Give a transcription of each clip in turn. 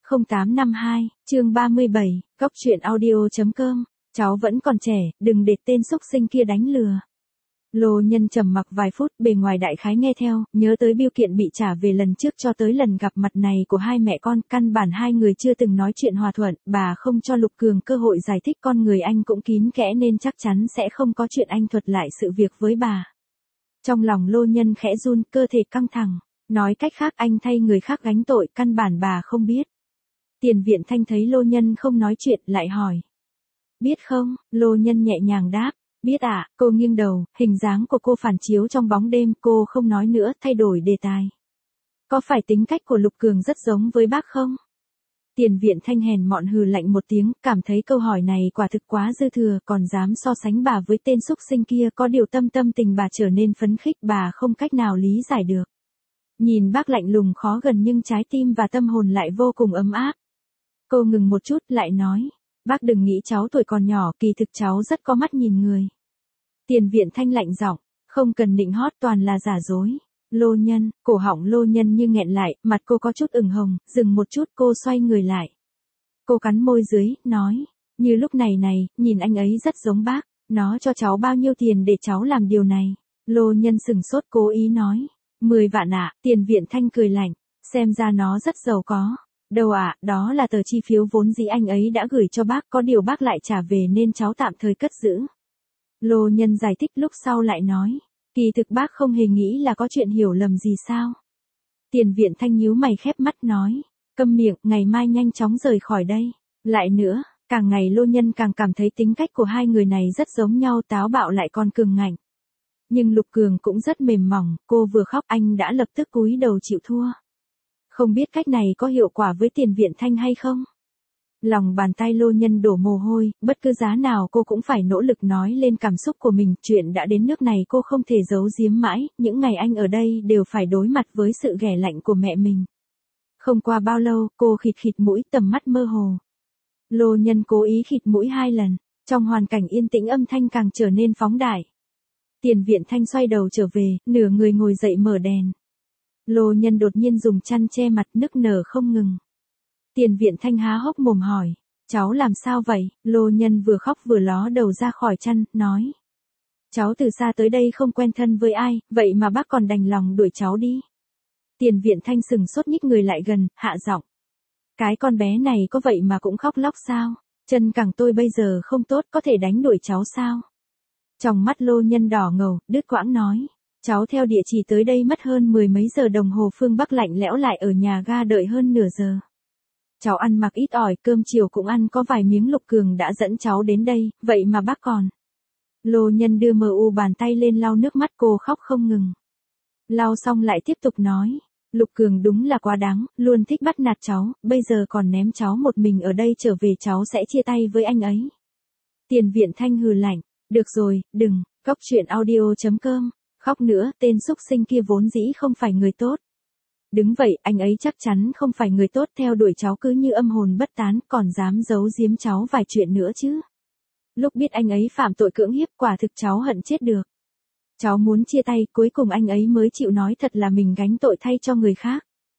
0852, chương 37, góc truyện audio.com, cháu vẫn còn trẻ, đừng để tên xúc sinh kia đánh lừa. Lô Nhân trầm mặc vài phút, bề ngoài đại khái nghe theo, nhớ tới bưu kiện bị trả về lần trước cho tới lần gặp mặt này của hai mẹ con, căn bản hai người chưa từng nói chuyện hòa thuận, bà không cho Lục Cường cơ hội giải thích, con người anh cũng kín kẽ nên chắc chắn sẽ không có chuyện anh thuật lại sự việc với bà. Trong lòng Lô Nhân khẽ run, cơ thể căng thẳng, nói cách khác anh thay người khác gánh tội, căn bản bà không biết. Tiền Viện Thanh thấy Lô Nhân không nói chuyện, lại hỏi. Biết không? Lô Nhân nhẹ nhàng đáp. Biết ạ, cô nghiêng đầu, hình dáng của cô phản chiếu trong bóng đêm, cô không nói nữa, thay đổi đề tài. Có phải tính cách của Lục Cường rất giống với bác không? Tiền Viện Thanh hèn mọn hừ lạnh một tiếng, cảm thấy câu hỏi này quả thực quá dư thừa, còn dám so sánh bà với tên xúc sinh kia, có điều tâm tình bà trở nên phấn khích, bà không cách nào lý giải được. Nhìn bác lạnh lùng khó gần nhưng trái tim và tâm hồn lại vô cùng ấm áp. Cô ngừng một chút, lại nói. Bác đừng nghĩ cháu tuổi còn nhỏ, kỳ thực cháu rất có mắt nhìn người. Tiền Viện Thanh lạnh giọng, không cần nịnh hót, toàn là giả dối. Lô Nhân, cổ họng Lô Nhân như nghẹn lại, mặt cô có chút ửng hồng, dừng một chút cô xoay người lại. Cô cắn môi dưới, nói, như lúc này, nhìn anh ấy rất giống bác, nó cho cháu bao nhiêu tiền để cháu làm điều này. Lô Nhân sừng sốt cố ý nói, 10 vạn ạ. Tiền Viện Thanh cười lạnh, xem ra nó rất giàu có. Đâu ạ, đó là tờ chi phiếu vốn dĩ anh ấy đã gửi cho bác, có điều bác lại trả về nên cháu tạm thời cất giữ. Lô Nhân giải thích lúc sau lại nói, kỳ thực bác không hề nghĩ là có chuyện hiểu lầm gì sao. Tiền Viện Thanh nhíu mày khép mắt nói, câm miệng, ngày mai nhanh chóng rời khỏi đây. Lại nữa, càng ngày Lô Nhân càng cảm thấy tính cách của hai người này rất giống nhau, táo bạo lại còn cường ngạnh. Nhưng Lục Cường cũng rất mềm mỏng, cô vừa khóc anh đã lập tức cúi đầu chịu thua. Không biết cách này có hiệu quả với Tiền Viện Thanh hay không? Lòng bàn tay Lô Nhân đổ mồ hôi, bất cứ giá nào cô cũng phải nỗ lực nói lên cảm xúc của mình, chuyện đã đến nước này cô không thể giấu giếm mãi, những ngày anh ở đây đều phải đối mặt với sự ghẻ lạnh của mẹ mình. Không qua bao lâu, cô khịt khịt mũi, tầm mắt mơ hồ. Lô Nhân cố ý khịt mũi 2 lần, trong hoàn cảnh yên tĩnh âm thanh càng trở nên phóng đại. Tiền Viện Thanh xoay đầu trở về, nửa người ngồi dậy mở đèn. Lô Nhân đột nhiên dùng chăn che mặt, nức nở không ngừng. Tiền Viện Thanh há hốc mồm hỏi, cháu làm sao vậy? Lô Nhân vừa khóc vừa ló đầu ra khỏi chăn, nói. Cháu từ xa tới đây không quen thân với ai, vậy mà bác còn đành lòng đuổi cháu đi. Tiền Viện Thanh sừng sốt nhích người lại gần, hạ giọng. Cái con bé này có vậy mà cũng khóc lóc sao? Chân cẳng tôi bây giờ không tốt, có thể đánh đuổi cháu sao? Trong mắt Lô Nhân đỏ ngầu, đứt quãng nói. Cháu theo địa chỉ tới đây mất hơn 10 mấy giờ đồng hồ, phương Bắc lạnh lẽo lại ở nhà ga đợi hơn nửa giờ. Cháu ăn mặc ít ỏi, cơm chiều cũng ăn có vài miếng. Lục Cường đã dẫn cháu đến đây, vậy mà bác còn. Lô Nhân đưa mờ u bàn tay lên lau nước mắt, cô khóc không ngừng. Lau xong lại tiếp tục nói, Lục Cường đúng là quá đáng, luôn thích bắt nạt cháu, bây giờ còn ném cháu một mình ở đây, trở về cháu sẽ chia tay với anh ấy. Tiền Viện Thanh hừ lạnh, được rồi, đừng, góc truyện audio.com. Khóc nữa, tên xúc sinh kia vốn dĩ không phải người tốt. Đứng vậy, anh ấy chắc chắn không phải người tốt, theo đuổi cháu cứ như âm hồn bất tán, còn dám giấu giếm cháu vài chuyện nữa chứ. Lúc biết anh ấy phạm tội cưỡng hiếp, quả thực cháu hận chết được. Cháu muốn chia tay, cuối cùng anh ấy mới chịu nói thật là mình gánh tội thay cho người khác.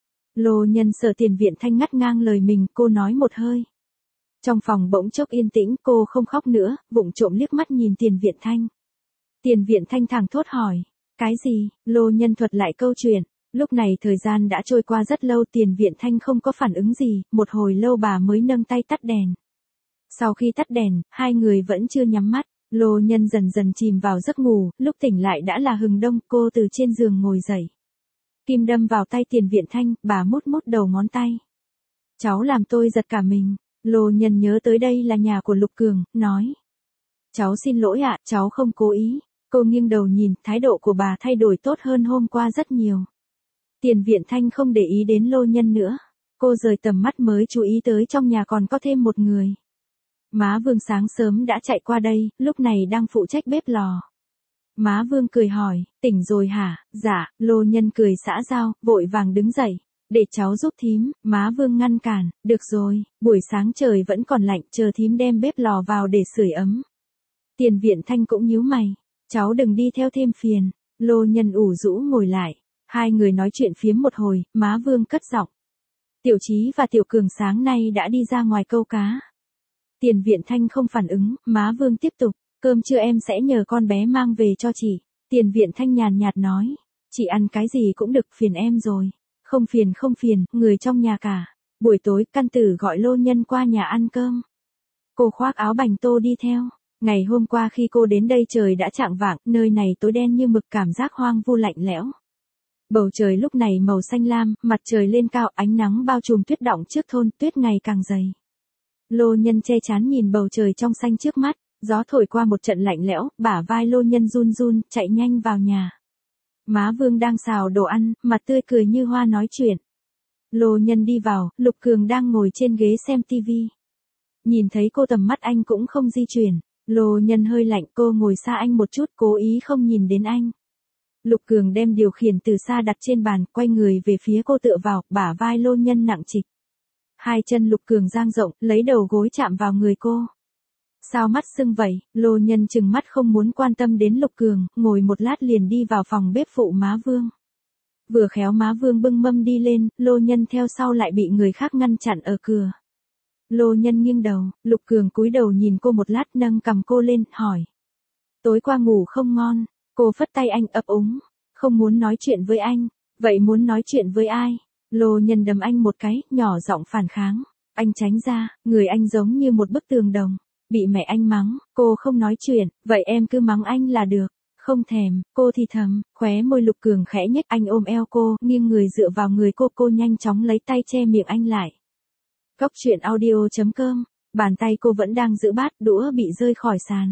Lô Nhân sợ Tiền Viện Thanh ngắt ngang lời mình, cô nói một hơi. Trong phòng bỗng chốc yên tĩnh, cô không khóc nữa, vụng trộm liếc mắt nhìn Tiền Viện Thanh. Tiền Viện Thanh thẳng thốt hỏi. Cái gì? Lô Nhân thuật lại câu chuyện. Lúc này thời gian đã trôi qua rất lâu, Tiền Viện Thanh không có phản ứng gì, một hồi lâu bà mới nâng tay tắt đèn. Sau khi tắt đèn, hai người vẫn chưa nhắm mắt, Lô Nhân dần dần chìm vào giấc ngủ, lúc tỉnh lại đã là hừng đông, cô từ trên giường ngồi dậy. Kim đâm vào tay Tiền Viện Thanh, bà mút đầu ngón tay. Cháu làm tôi giật cả mình. Lô Nhân nhớ tới đây là nhà của Lục Cường, nói. Cháu xin lỗi ạ, cháu không cố ý. Cô nghiêng đầu nhìn, thái độ của bà thay đổi tốt hơn hôm qua rất nhiều. Tiền Viện Thanh không để ý đến Lô Nhân nữa. Cô rời tầm mắt mới chú ý tới trong nhà còn có thêm một người. Má Vương sáng sớm đã chạy qua đây, lúc này đang phụ trách bếp lò. Má Vương cười hỏi, tỉnh rồi hả? Dạ, Lô Nhân cười xã giao, vội vàng đứng dậy. Để cháu giúp thím, má Vương ngăn cản, được rồi, buổi sáng trời vẫn còn lạnh, chờ thím đem bếp lò vào để sưởi ấm. Tiền Viện Thanh cũng nhíu mày. Cháu đừng đi theo thêm phiền. Lô Nhân ủ rũ ngồi lại. Hai người nói chuyện phiếm một hồi, má Vương cất giọng. Tiểu Chí và Tiểu Cường sáng nay đã đi ra ngoài câu cá. Tiền Viện Thanh không phản ứng, má Vương tiếp tục, cơm trưa em sẽ nhờ con bé mang về cho chị. Tiền Viện Thanh nhàn nhạt nói, chị ăn cái gì cũng được, phiền em rồi. Không phiền, người trong nhà cả. Buổi tối, Căn Tử gọi Lô Nhân qua nhà ăn cơm. Cô khoác áo bành tô đi theo. Ngày hôm qua khi cô đến đây trời đã chạng vạng, nơi này tối đen như mực, cảm giác hoang vu lạnh lẽo. Bầu trời lúc này màu xanh lam, mặt trời lên cao, ánh nắng bao trùm tuyết đọng trước thôn, tuyết ngày càng dày. Lô Nhân che chắn nhìn bầu trời trong xanh trước mắt, gió thổi qua một trận lạnh lẽo, bả vai Lô Nhân run run, chạy nhanh vào nhà. Má Vương đang xào đồ ăn, mặt tươi cười như hoa nói chuyện. Lô Nhân đi vào, Lục Cường đang ngồi trên ghế xem tivi. Nhìn thấy cô tầm mắt anh cũng không di chuyển. Lô Nhân hơi lạnh, cô ngồi xa anh một chút, cố ý không nhìn đến anh. Lục Cường đem điều khiển từ xa đặt trên bàn, quay người về phía cô tựa vào, bả vai Lô Nhân nặng trịch. Hai chân Lục Cường dang rộng, lấy đầu gối chạm vào người cô. Sao mắt sưng vậy? Lô Nhân trừng mắt không muốn quan tâm đến Lục Cường, ngồi một lát liền đi vào phòng bếp phụ má Vương. Vừa khéo má Vương bưng mâm đi lên, Lô Nhân theo sau lại bị người khác ngăn chặn ở cửa. Lô Nhân nghiêng đầu, Lục Cường cúi đầu nhìn cô một lát, nâng cầm cô lên, hỏi. Tối qua ngủ không ngon, cô phất tay anh ấp úng. Không muốn nói chuyện với anh, vậy muốn nói chuyện với ai? Lô Nhân đấm anh một cái, nhỏ giọng phản kháng. Anh tránh ra, người anh giống như một bức tường đồng. Bị mẹ anh mắng, cô không nói chuyện, vậy em cứ mắng anh là được. Không thèm, cô thì thầm, khóe môi Lục Cường khẽ nhếch, anh ôm eo cô, nghiêng người dựa vào người cô nhanh chóng lấy tay che miệng anh lại. Góc truyện audio.com, bàn tay cô vẫn đang giữ bát, đũa bị rơi khỏi sàn.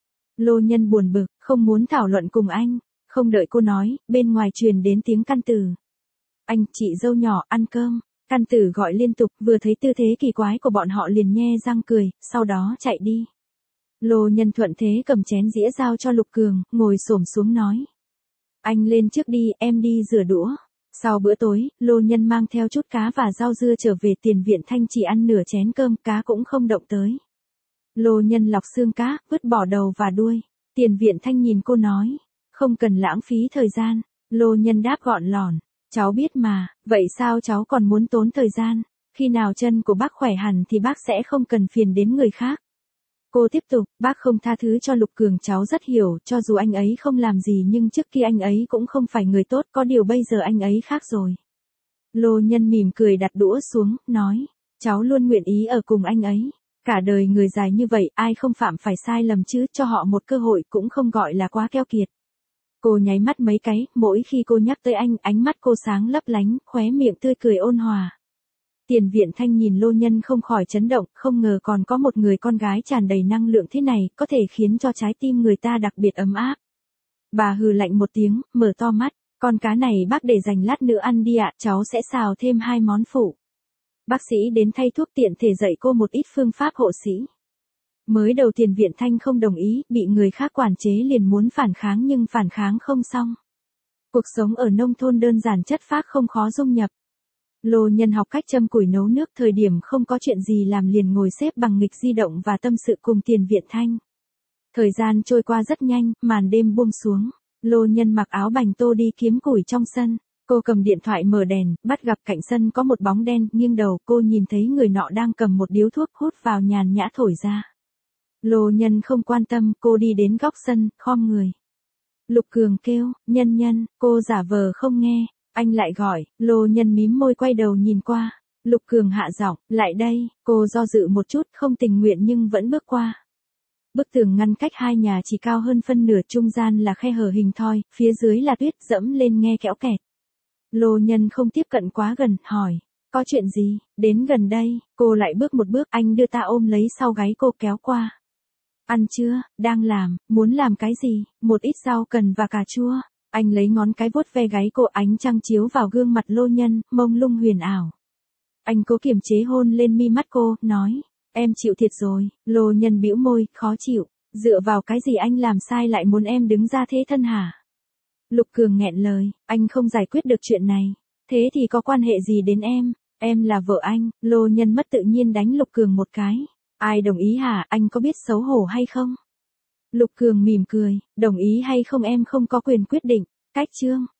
Lô Nhân buồn bực, không muốn thảo luận cùng anh, không đợi cô nói, bên ngoài truyền đến tiếng Căn Tử. Anh, chị dâu nhỏ, ăn cơm. Căn Tử gọi liên tục, vừa thấy tư thế kỳ quái của bọn họ liền nhe răng cười, sau đó chạy đi. Lô Nhân thuận thế cầm chén dĩa giao cho Lục Cường, ngồi xổm xuống nói. Anh lên trước đi, em đi rửa đũa. Sau bữa tối, Lô Nhân mang theo chút cá và rau dưa trở về. Tiền Viện Thanh chỉ ăn nửa chén cơm, cá cũng không động tới. Lô Nhân lọc xương cá, vứt bỏ đầu và đuôi. Tiền Viện Thanh nhìn cô nói, không cần lãng phí thời gian. Lô Nhân đáp gọn lỏn, cháu biết mà, vậy sao cháu còn muốn tốn thời gian? Khi nào chân của bác khỏe hẳn thì bác sẽ không cần phiền đến người khác. Cô tiếp tục, bác không tha thứ cho Lục Cường, cháu rất hiểu, cho dù anh ấy không làm gì nhưng trước kia anh ấy cũng không phải người tốt, có điều bây giờ anh ấy khác rồi. Lô Nhân mỉm cười đặt đũa xuống, nói, cháu luôn nguyện ý ở cùng anh ấy. Cả đời người dài như vậy, ai không phạm phải sai lầm chứ, cho họ một cơ hội cũng không gọi là quá keo kiệt. Cô nháy mắt mấy cái, mỗi khi cô nhắc tới anh, ánh mắt cô sáng lấp lánh, khóe miệng tươi cười ôn hòa. Tiền Viện Thanh nhìn Lô Nhân không khỏi chấn động, không ngờ còn có một người con gái tràn đầy năng lượng thế này, có thể khiến cho trái tim người ta đặc biệt ấm áp. Bà hừ lạnh một tiếng, mở to mắt, con cá này bác để dành lát nữa ăn đi ạ, cháu sẽ xào thêm 2 món phụ. Bác sĩ đến thay thuốc tiện thể dạy cô một ít phương pháp hộ sĩ. Mới đầu Tiền Viện Thanh không đồng ý, bị người khác quản chế liền muốn phản kháng nhưng phản kháng không xong. Cuộc sống ở nông thôn đơn giản chất phác không khó dung nhập. Lô Nhân học cách châm củi nấu nước, thời điểm không có chuyện gì làm liền ngồi xếp bằng nghịch di động và tâm sự cùng Tiền Viện Thanh. Thời gian trôi qua rất nhanh, màn đêm buông xuống. Lô Nhân mặc áo bành tô đi kiếm củi trong sân. Cô cầm điện thoại mở đèn, bắt gặp cạnh sân có một bóng đen, nghiêng đầu cô nhìn thấy người nọ đang cầm một điếu thuốc hút vào nhàn nhã thổi ra. Lô Nhân không quan tâm, cô đi đến góc sân, khom người. Lục Cường kêu, Nhân, cô giả vờ không nghe. Anh lại gọi, Lô Nhân mím môi quay đầu nhìn qua. Lục Cường hạ giọng, lại đây, cô do dự một chút, không tình nguyện nhưng vẫn bước qua. Bức tường ngăn cách hai nhà chỉ cao hơn phân nửa, trung gian là khe hở hình thoi, phía dưới là tuyết, dẫm lên nghe kẽo kẹt. Lô Nhân không tiếp cận quá gần, hỏi, có chuyện gì? Đến gần đây, cô lại bước một bước, anh đưa ta ôm lấy sau gáy cô kéo qua. Ăn chưa? Đang làm, muốn làm cái gì? Một ít rau cần và cà chua. Anh lấy ngón cái vuốt ve gáy cô, ánh trăng chiếu vào gương mặt Lô Nhân, mông lung huyền ảo. Anh cố kiềm chế hôn lên mi mắt cô, nói, em chịu thiệt rồi. Lô Nhân bĩu môi, khó chịu. Dựa vào cái gì anh làm sai lại muốn em đứng ra thế thân hả? Lục Cường nghẹn lời, anh không giải quyết được chuyện này. Thế thì có quan hệ gì đến em là vợ anh. Lô Nhân mất tự nhiên đánh Lục Cường một cái. Ai đồng ý hả, anh có biết xấu hổ hay không? Lục Cường mỉm cười, đồng ý hay không em không có quyền quyết định. Cách chương.